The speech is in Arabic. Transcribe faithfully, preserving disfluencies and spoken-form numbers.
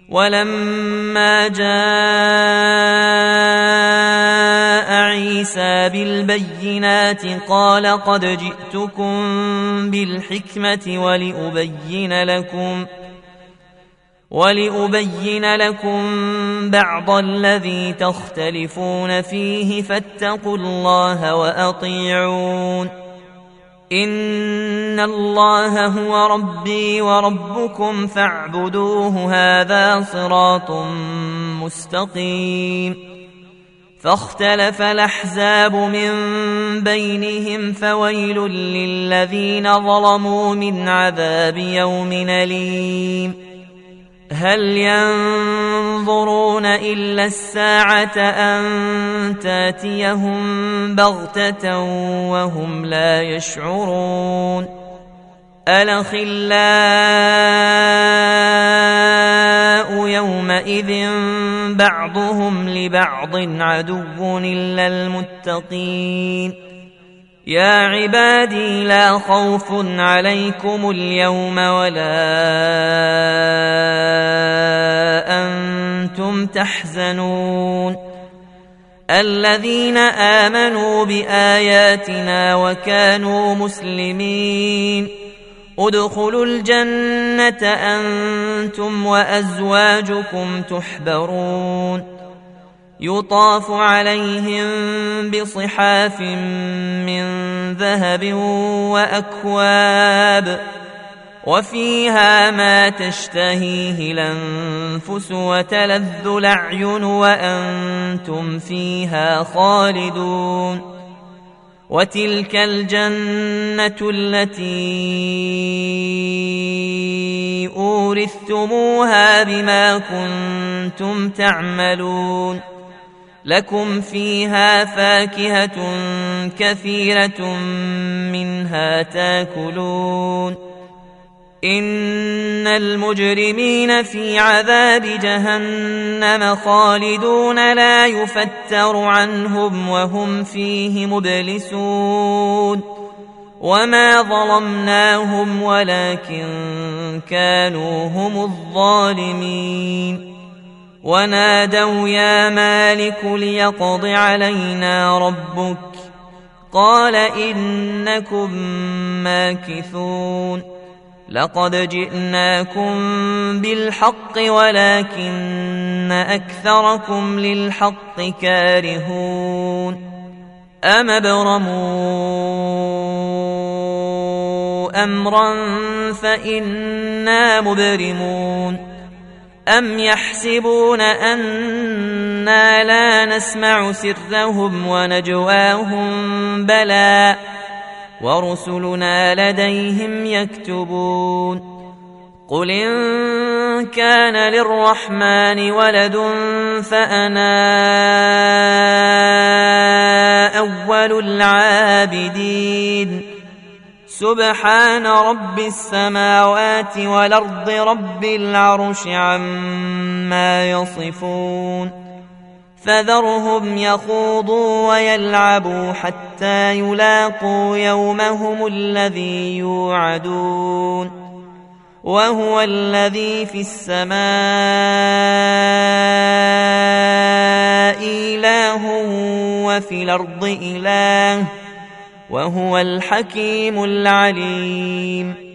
ولما جاء عيسى بالبينات قال قد جئتكم بالحكمة ولأبين لكم ولأبين لكم بعض الذي تختلفون فيه فاتقوا الله وأطيعون إن الله هو ربي وربكم فاعبدوه هذا صراط مستقيم فاختلف الأحزاب من بينهم فويل للذين ظلموا من عذاب يوم أليم هل ينظرون إلا الساعة أن تاتيهم بغتة وهم لا يشعرون الأخلاء يومئذ بعضهم لبعض عدو إلا المتقين يا عبادي لا خوف عليكم اليوم ولا أنتم تحزنون الذين آمنوا بآياتنا وكانوا مسلمين ادخلوا الجنة أنتم وأزواجكم تحبرون يطاف عليهم بصحاف من ذهب وأكواب وفيها ما تشتهيه الأنفس وتلذ الأعين وأنتم فيها خالدون وتلك الجنة التي أورثتموها بما كنتم تعملون لكم فيها فاكهة كثيرة منها تاكلون إن المجرمين في عذاب جهنم خالدون لا يفتر عنهم وهم فيه مبلسون وما ظلمناهم ولكن كانوا هم الظالمين ونادوا يا مالك ليقض علينا ربك قال إنكم ماكثون لقد جئناكم بالحق ولكن أكثركم للحق كارهون أم ابرموا أمرا فإنا مبرمون أم يحسبون أنا لا نسمع سرهم ونجواهم بلى ورسلنا لديهم يكتبون قل إن كان للرحمن ولد فأنا أول العابدين سبحان رب السماوات والأرض رب العرش عما يصفون فذرهم يخوضوا ويلعبوا حتى يلاقوا يومهم الذي يوعدون وهو الذي في السماء إله وفي الأرض إله وهو الحكيم العليم